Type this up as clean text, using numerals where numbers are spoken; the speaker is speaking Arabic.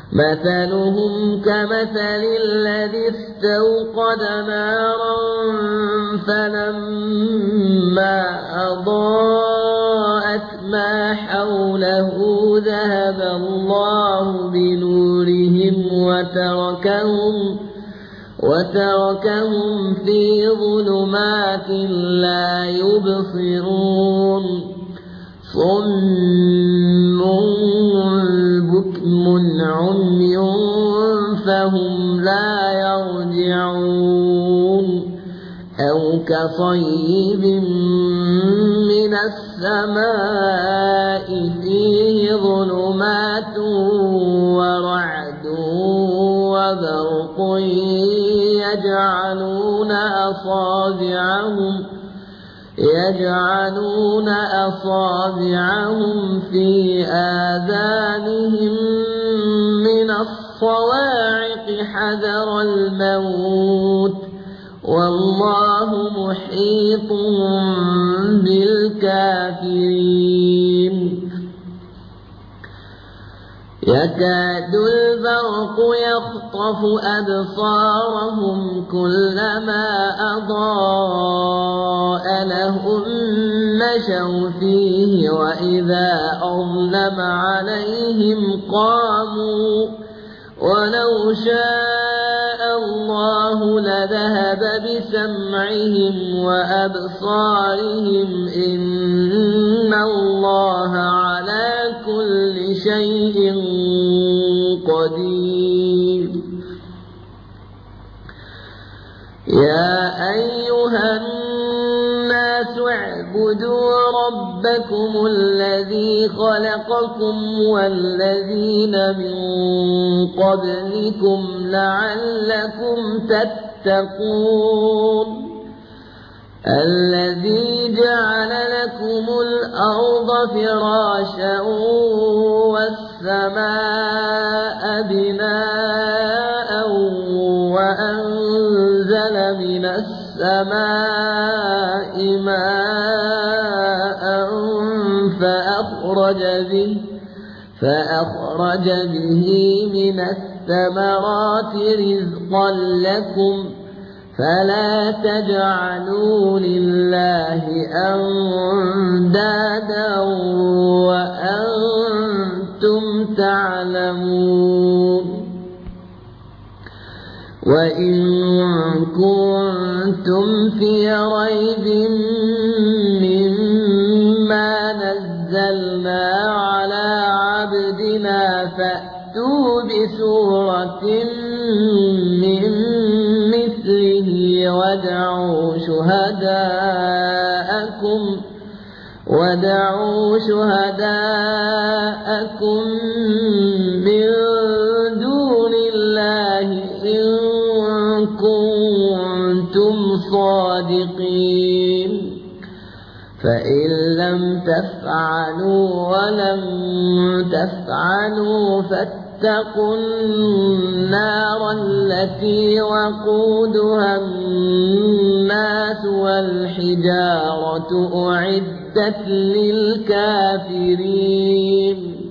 مثلهم كمثل الذي استوقد نارا فلما أضاءت ما حوله ذهب الله بنورهم وتركهم في ظلمات لا يبصرون صم بكم عمي فهم لا يرجعون أو كصيب من السماء فيه ظلمات ورعد وبرق يجعلون أصابعهم في آذانهم من الصواعق حذر الموت والله محيط بالكافرين يكاد البرق يخطف أبصارهم كلما أضاء لهم مشوا فيه وإذا أظلم عليهم قاموا ولو شاء الله لذهب بسمعهم وأبصارهم إن الله على كل شيء قدير يا أيها الناس اعبدوا ربكم الذي خلقكم والذين من قبلكم لعلكم تتقون الذي جعل لكم الأرض فراشا والسماء بناء وأنزل من السماء ماء فأخرج به من الثمرات رزقا لكم فلا تجعلوا لله أندادا وأنتم تعلمون وإن كنتم في ريب مما نزلنا على عبدنا فأتوا بسورة من مثله ودعوا شهداءكم من دون الله إن كنتم صادقين فإن لم تفعلوا ولم تفعلوا فاتقوا النار التي وقودها الناس والحجارة أعدت للكافرين